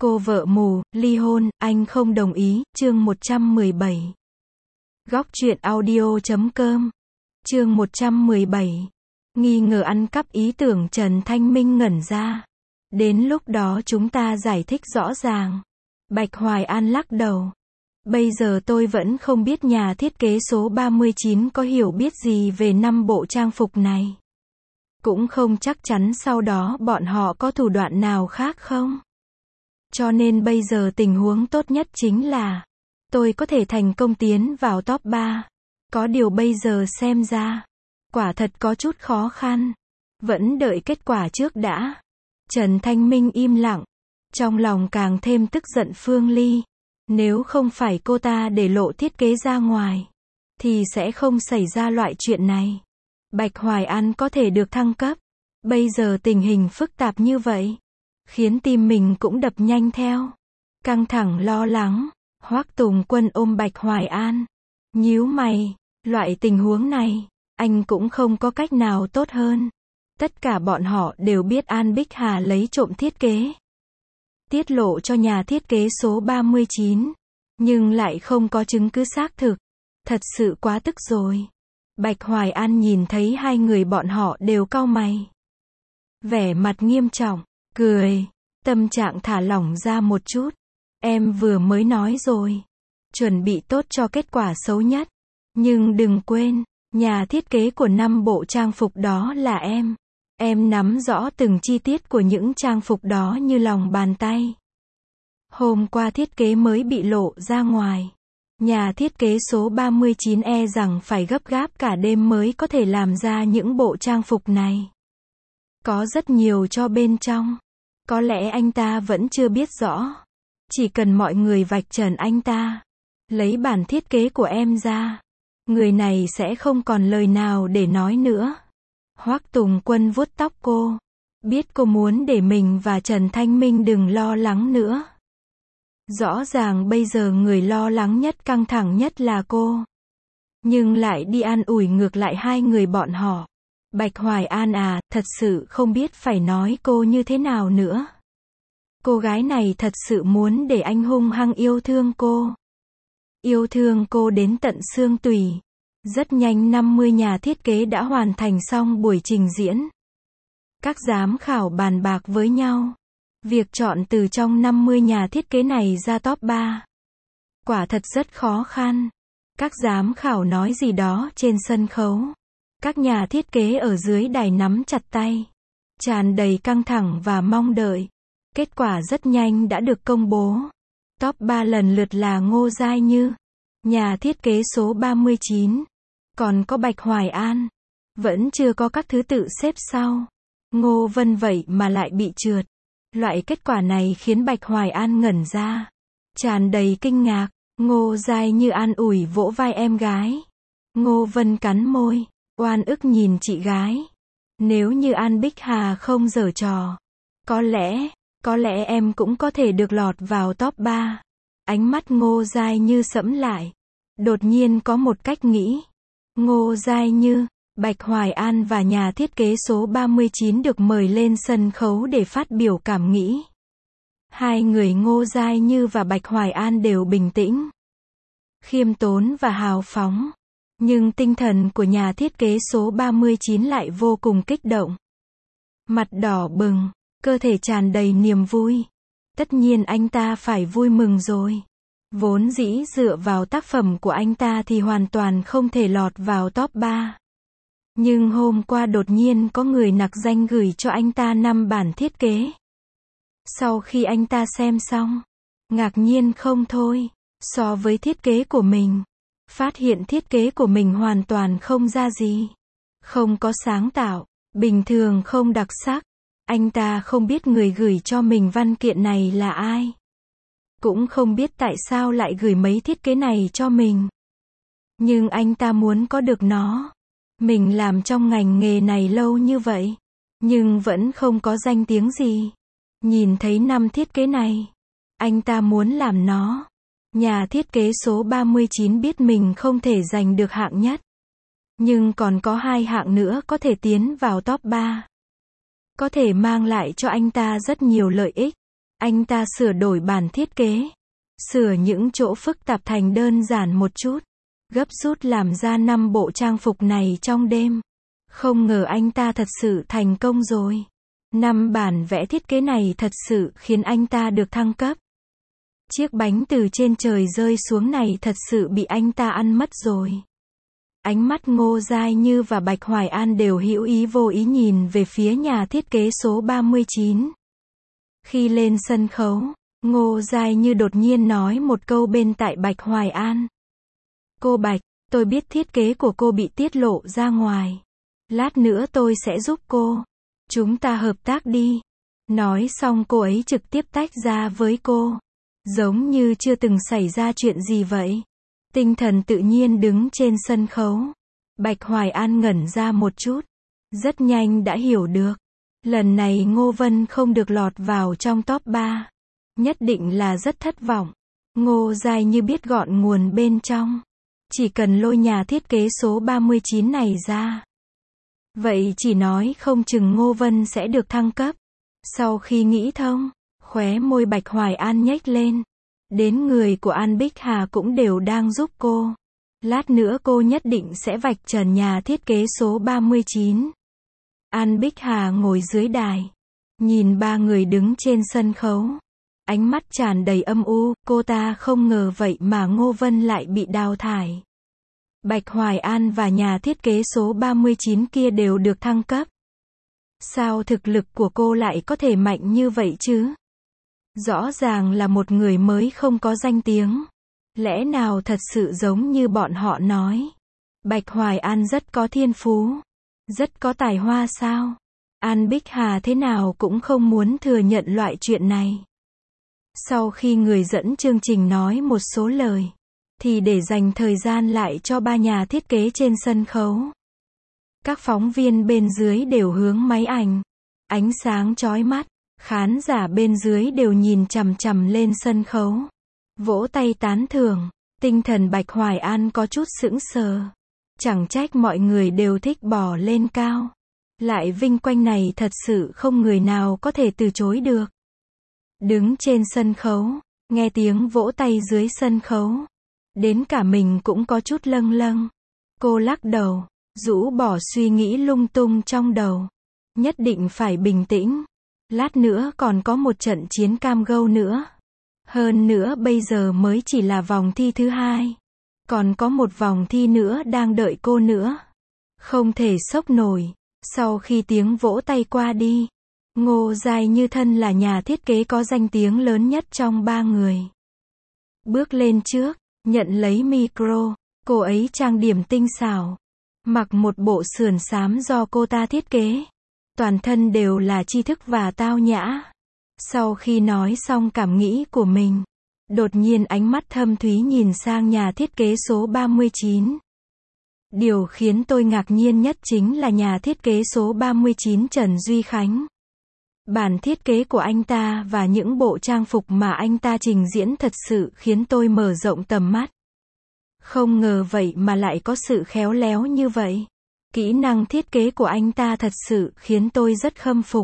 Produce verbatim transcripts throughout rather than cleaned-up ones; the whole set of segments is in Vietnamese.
Cô vợ mù, ly hôn, anh không đồng ý, chương một trăm mười bảy. Góc truyện audio chấm com. Chương một trăm mười bảy. Nghi ngờ ăn cắp ý tưởng Trần Thanh Minh ngẩn ra. Đến lúc đó chúng ta giải thích rõ ràng. Bạch Hoài An lắc đầu. Bây giờ tôi vẫn không biết nhà thiết kế số ba mươi chín có hiểu biết gì về năm bộ trang phục này. Cũng không chắc chắn sau đó bọn họ có thủ đoạn nào khác không. Cho nên bây giờ tình huống tốt nhất chính là tôi có thể thành công tiến vào top ba. Có điều bây giờ xem ra quả thật có chút khó khăn. Vẫn đợi kết quả trước đã. Trần Thanh Minh im lặng. Trong lòng càng thêm tức giận Phương Ly. Nếu không phải cô ta để lộ thiết kế ra ngoài thì sẽ không xảy ra loại chuyện này. Bạch Hoài An có thể được thăng cấp. Bây giờ tình hình phức tạp như vậy khiến tim mình cũng đập nhanh theo. Căng thẳng lo lắng. Hoắc Tùng Quân ôm Bạch Hoài An. Nhíu mày. Loại tình huống này anh cũng không có cách nào tốt hơn. Tất cả bọn họ đều biết An Bích Hà lấy trộm thiết kế, tiết lộ cho nhà thiết kế số ba mươi chín, nhưng lại không có chứng cứ xác thực. Thật sự quá tức rồi. Bạch Hoài An nhìn thấy hai người bọn họ đều cau mày, vẻ mặt nghiêm trọng, cười, tâm trạng thả lỏng ra một chút. Em vừa mới nói rồi, chuẩn bị tốt cho kết quả xấu nhất. Nhưng đừng quên, nhà thiết kế của năm bộ trang phục đó là em. Em nắm rõ từng chi tiết của những trang phục đó như lòng bàn tay. Hôm qua thiết kế mới bị lộ ra ngoài. Nhà thiết kế số ba mươi chín e rằng phải gấp gáp cả đêm mới có thể làm ra những bộ trang phục này. Có rất nhiều cho bên trong. Có lẽ anh ta vẫn chưa biết rõ. Chỉ cần mọi người vạch trần anh ta, lấy bản thiết kế của em ra, người này sẽ không còn lời nào để nói nữa. Hoắc Tùng Quân vuốt tóc cô. Biết cô muốn để mình và Trần Thanh Minh đừng lo lắng nữa. Rõ ràng bây giờ người lo lắng nhất, căng thẳng nhất là cô. Nhưng lại đi an ủi ngược lại hai người bọn họ. Bạch Hoài An à, thật sự không biết phải nói cô như thế nào nữa. Cô gái này thật sự muốn để anh hung hăng yêu thương cô. Yêu thương cô đến tận xương tủy. Rất nhanh năm mươi nhà thiết kế đã hoàn thành xong buổi trình diễn. Các giám khảo bàn bạc với nhau. Việc chọn từ trong năm mươi nhà thiết kế này ra top ba. Quả thật rất khó khăn. Các giám khảo nói gì đó trên sân khấu. Các nhà thiết kế ở dưới đài nắm chặt tay. Tràn đầy căng thẳng và mong đợi. Kết quả rất nhanh đã được công bố. Top ba lần lượt là Ngô Giai Như, nhà thiết kế số ba mươi chín. Còn có Bạch Hoài An. Vẫn chưa có các thứ tự xếp sau. Ngô Vân vậy mà lại bị trượt. Loại kết quả này khiến Bạch Hoài An ngẩn ra. Tràn đầy kinh ngạc. Ngô Giai Như an ủi vỗ vai em gái. Ngô Vân cắn môi, oan ức nhìn chị gái. Nếu như An Bích Hà không giở trò, Có lẽ, có lẽ em cũng có thể được lọt vào top ba. Ánh mắt Ngô Giai Như sẫm lại. Đột nhiên có một cách nghĩ. Ngô Giai Như, Bạch Hoài An và nhà thiết kế số ba mươi chín được mời lên sân khấu để phát biểu cảm nghĩ. Hai người Ngô Giai Như và Bạch Hoài An đều bình tĩnh, khiêm tốn và hào phóng. Nhưng tinh thần của nhà thiết kế số ba mươi chín lại vô cùng kích động. Mặt đỏ bừng, cơ thể tràn đầy niềm vui. Tất nhiên anh ta phải vui mừng rồi. Vốn dĩ dựa vào tác phẩm của anh ta thì hoàn toàn không thể lọt vào top ba. Nhưng hôm qua đột nhiên có người nặc danh gửi cho anh ta năm bản thiết kế. Sau khi anh ta xem xong, ngạc nhiên không thôi. So với thiết kế của mình, phát hiện thiết kế của mình hoàn toàn không ra gì. Không có sáng tạo, bình thường, không đặc sắc. Anh ta không biết người gửi cho mình văn kiện này là ai. Cũng không biết tại sao lại gửi mấy thiết kế này cho mình. Nhưng anh ta muốn có được nó. Mình làm trong ngành nghề này lâu như vậy, nhưng vẫn không có danh tiếng gì. Nhìn thấy năm thiết kế này, anh ta muốn làm nó. Nhà thiết kế số ba mươi chín biết mình không thể giành được hạng nhất. Nhưng còn có hai hạng nữa có thể tiến vào top ba. Có thể mang lại cho anh ta rất nhiều lợi ích. Anh ta sửa đổi bản thiết kế, sửa những chỗ phức tạp thành đơn giản một chút, gấp rút làm ra năm bộ trang phục này trong đêm. Không ngờ anh ta thật sự thành công rồi. Năm bản vẽ thiết kế này thật sự khiến anh ta được thăng cấp. Chiếc bánh từ trên trời rơi xuống này thật sự bị anh ta ăn mất rồi. Ánh mắt Ngô Giai Như và Bạch Hoài An đều hữu ý vô ý nhìn về phía nhà thiết kế số ba mươi chín. Khi lên sân khấu, Ngô Giai Như đột nhiên nói một câu bên tai Bạch Hoài An. Cô Bạch, tôi biết thiết kế của cô bị tiết lộ ra ngoài. Lát nữa tôi sẽ giúp cô. Chúng ta hợp tác đi. Nói xong cô ấy trực tiếp tách ra với cô. Giống như chưa từng xảy ra chuyện gì vậy. Tinh thần tự nhiên đứng trên sân khấu. Bạch Hoài An ngẩn ra một chút. Rất nhanh đã hiểu được. Lần này Ngô Vân không được lọt vào trong top ba. Nhất định là rất thất vọng. Ngô Giai Như biết gọn nguồn bên trong. Chỉ cần lôi nhà thiết kế số ba mươi chín này ra. Vậy chỉ nói không chừng Ngô Vân sẽ được thăng cấp. Sau khi nghĩ thông, khóe môi Bạch Hoài An nhếch lên. Đến người của An Bích Hà cũng đều đang giúp cô. Lát nữa cô nhất định sẽ vạch trần nhà thiết kế số ba mươi chín. An Bích Hà ngồi dưới đài. Nhìn ba người đứng trên sân khấu. Ánh mắt tràn đầy âm u, cô ta không ngờ vậy mà Ngô Vân lại bị đào thải. Bạch Hoài An và nhà thiết kế số ba mươi chín kia đều được thăng cấp. Sao thực lực của cô lại có thể mạnh như vậy chứ? Rõ ràng là một người mới không có danh tiếng. Lẽ nào thật sự giống như bọn họ nói? Bạch Hoài An rất có thiên phú. Rất có tài hoa sao? An Bích Hà thế nào cũng không muốn thừa nhận loại chuyện này. Sau khi người dẫn chương trình nói một số lời, thì để dành thời gian lại cho ba nhà thiết kế trên sân khấu. Các phóng viên bên dưới đều hướng máy ảnh. Ánh sáng chói mắt. Khán giả bên dưới đều nhìn chằm chằm lên sân khấu. Vỗ tay tán thưởng. Tinh thần Bạch Hoài An có chút sững sờ. Chẳng trách mọi người đều thích bỏ lên cao. Lại vinh quang này thật sự không người nào có thể từ chối được. Đứng trên sân khấu, nghe tiếng vỗ tay dưới sân khấu. Đến cả mình cũng có chút lâng lâng. Cô lắc đầu, rũ bỏ suy nghĩ lung tung trong đầu. Nhất định phải bình tĩnh. Lát nữa còn có một trận chiến cam go nữa. Hơn nữa bây giờ mới chỉ là vòng thi thứ hai. Còn có một vòng thi nữa đang đợi cô nữa. Không thể sốc nổi. Sau khi tiếng vỗ tay qua đi, Ngô Giai Như thân là nhà thiết kế có danh tiếng lớn nhất trong ba người. Bước lên trước, nhận lấy micro, cô ấy trang điểm tinh xảo. Mặc một bộ sườn xám do cô ta thiết kế. Toàn thân đều là tri thức và tao nhã. Sau khi nói xong cảm nghĩ của mình, đột nhiên ánh mắt thâm thúy nhìn sang nhà thiết kế số ba mươi chín. Điều khiến tôi ngạc nhiên nhất chính là nhà thiết kế số ba mươi chín Trần Duy Khánh. Bản thiết kế của anh ta và những bộ trang phục mà anh ta trình diễn thật sự khiến tôi mở rộng tầm mắt. Không ngờ vậy mà lại có sự khéo léo như vậy. Kỹ năng thiết kế của anh ta thật sự khiến tôi rất khâm phục.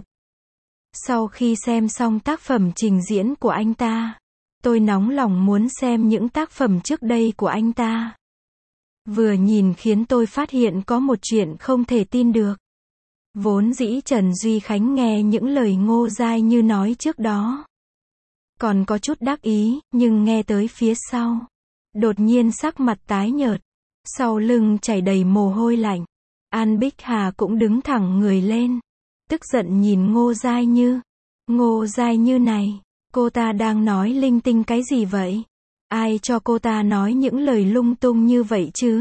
Sau khi xem xong tác phẩm trình diễn của anh ta, tôi nóng lòng muốn xem những tác phẩm trước đây của anh ta. Vừa nhìn khiến tôi phát hiện có một chuyện không thể tin được. Vốn dĩ Trần Duy Khánh nghe những lời Ngô Giai Như nói trước đó, còn có chút đắc ý, nhưng nghe tới phía sau, đột nhiên sắc mặt tái nhợt, sau lưng chảy đầy mồ hôi lạnh. An Bích Hà cũng đứng thẳng người lên, tức giận nhìn Ngô Giai Như. Ngô Giai Như này, cô ta đang nói linh tinh cái gì vậy? Ai cho cô ta nói những lời lung tung như vậy chứ?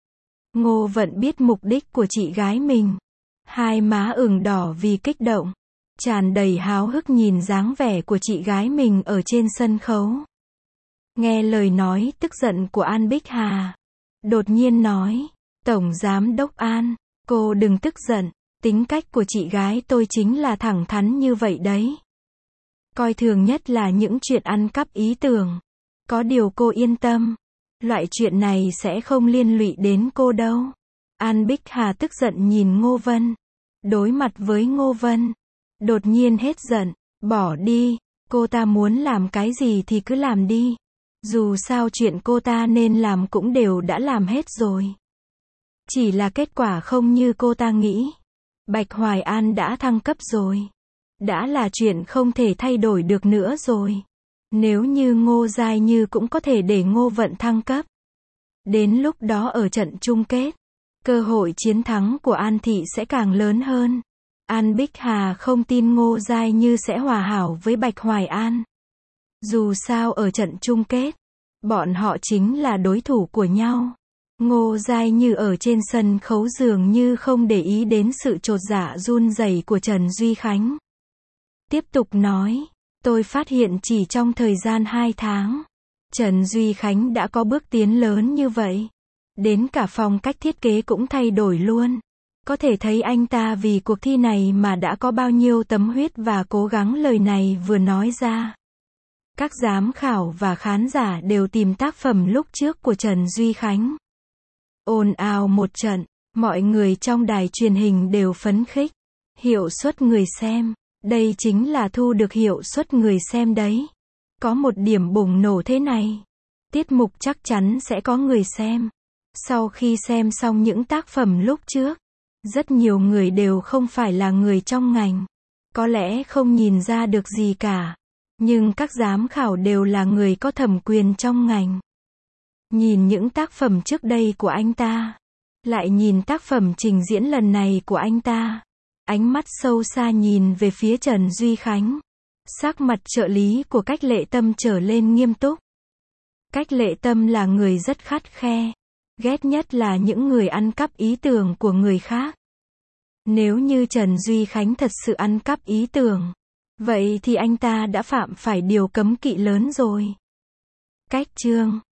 Ngô Vận biết mục đích của chị gái mình. Hai má ửng đỏ vì kích động, tràn đầy háo hức nhìn dáng vẻ của chị gái mình ở trên sân khấu. Nghe lời nói tức giận của An Bích Hà, đột nhiên nói, Tổng Giám Đốc An, cô đừng tức giận, tính cách của chị gái tôi chính là thẳng thắn như vậy đấy. Coi thường nhất là những chuyện ăn cắp ý tưởng. Có điều cô yên tâm, loại chuyện này sẽ không liên lụy đến cô đâu. An Bích Hà tức giận nhìn Ngô Vân. Đối mặt với Ngô Vân, đột nhiên hết giận, bỏ đi, Cô ta muốn làm cái gì thì cứ làm đi. Dù sao chuyện cô ta nên làm cũng đều đã làm hết rồi. Chỉ là kết quả không như cô ta nghĩ. Bạch Hoài An đã thăng cấp rồi. Đã là chuyện không thể thay đổi được nữa rồi. Nếu như Ngô Giai Như cũng có thể để Ngô Vận thăng cấp. Đến lúc đó ở trận chung kết, cơ hội chiến thắng của An Thị sẽ càng lớn hơn. An Bích Hà không tin Ngô Giai Như sẽ hòa hảo với Bạch Hoài An. Dù sao ở trận chung kết, bọn họ chính là đối thủ của nhau. Ngô Giai Như ở trên sân khấu dường như không để ý đến sự chột dạ run rẩy của Trần Duy Khánh. Tiếp tục nói, tôi phát hiện chỉ trong thời gian hai tháng, Trần Duy Khánh đã có bước tiến lớn như vậy. Đến cả phong cách thiết kế cũng thay đổi luôn. Có thể thấy anh ta vì cuộc thi này mà đã có bao nhiêu tâm huyết và cố gắng. Lời này vừa nói ra, các giám khảo và khán giả đều tìm tác phẩm lúc trước của Trần Duy Khánh. Ồn ào một trận, mọi người trong đài truyền hình đều phấn khích. Hiệu suất người xem, đây chính là thu được hiệu suất người xem đấy. Có một điểm bùng nổ thế này, tiết mục chắc chắn sẽ có người xem. Sau khi xem xong những tác phẩm lúc trước, rất nhiều người đều không phải là người trong ngành. Có lẽ không nhìn ra được gì cả. Nhưng các giám khảo đều là người có thẩm quyền trong ngành. Nhìn những tác phẩm trước đây của anh ta, lại nhìn tác phẩm trình diễn lần này của anh ta. Ánh mắt sâu xa nhìn về phía Trần Duy Khánh. Sắc mặt trợ lý của Cách Lệ Tâm trở lên nghiêm túc. Cách Lệ Tâm là người rất khắt khe. Ghét nhất là những người ăn cắp ý tưởng của người khác. Nếu như Trần Duy Khánh thật sự ăn cắp ý tưởng, vậy thì anh ta đã phạm phải điều cấm kỵ lớn rồi. Cách Trương